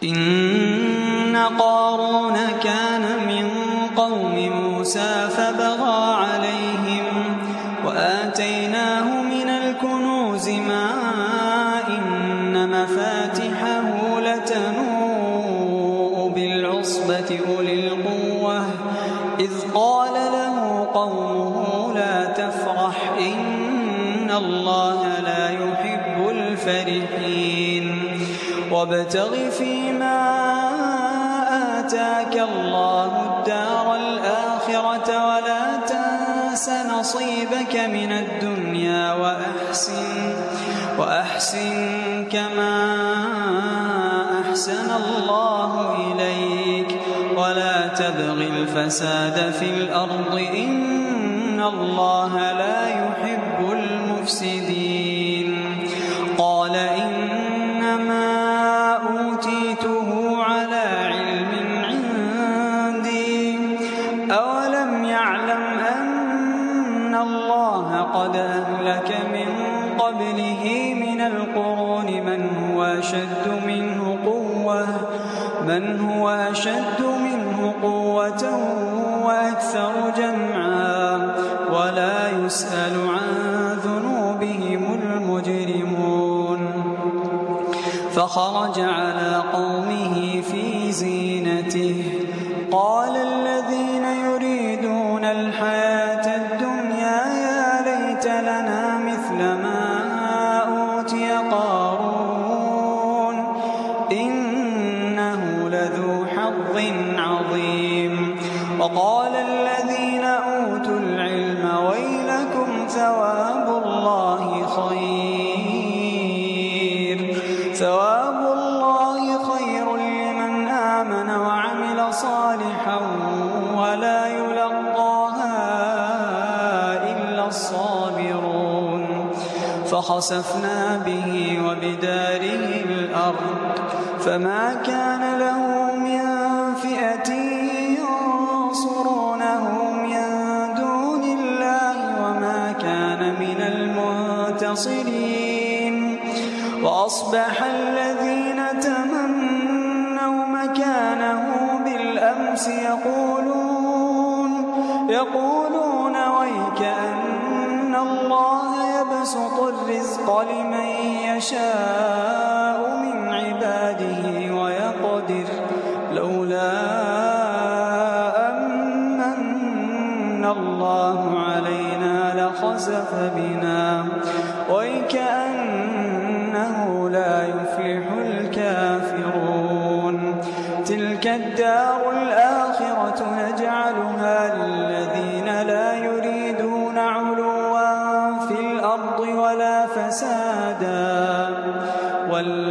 إن قارون كان من قوم موسى فبغى عليهم وآتيناه من الكنوز ما إن مفاتحه لتنوء بالعصبة أولي القوة إذ قال له قومه لا تفرح إن الله لا يحب الفرحين وابتغ فيما آتاك الله الدار الآخرة ولا تنس نصيبك من الدنيا وأحسن كما أحسن الله إليك ولا تبغ الفساد في الأرض إن الله لا يحب المفسدين قال إنما أوتيته على علم عندي أولم يعلم أن الله قد أهلك من قبله من القرون من هو أشد منه قوة وأكثر جمعا ولا يسأل عن ذنوبهم المجرمون فخرج على قومه في زينته قال الذين يريدون الحياة الدنيا يا ليت لنا مثل ما أوتي قارون إنه لذو حظ عظيم وقال الذين أوتوا العلم ويلكم ثواب الله خير لمن آمن وعمل صالحا ولا يلقاها إلا الصابرون فخسفنا به وبداره الأرض فما كان له من فئة ينصرونه من دون الله وما كان من المنتصرين وأصبح الذين تمنوا مكانه بالأمس يقولون ويكأن الله يبسط الرزق لمن يشاء من عباده ويقدر لولا أمن الله علينا لخسف بنا ويكأنه لا يفلح الكافرون تلك الدار الآخرة نجعلها للذين لا يريدون علوا في الأرض ولا فسادا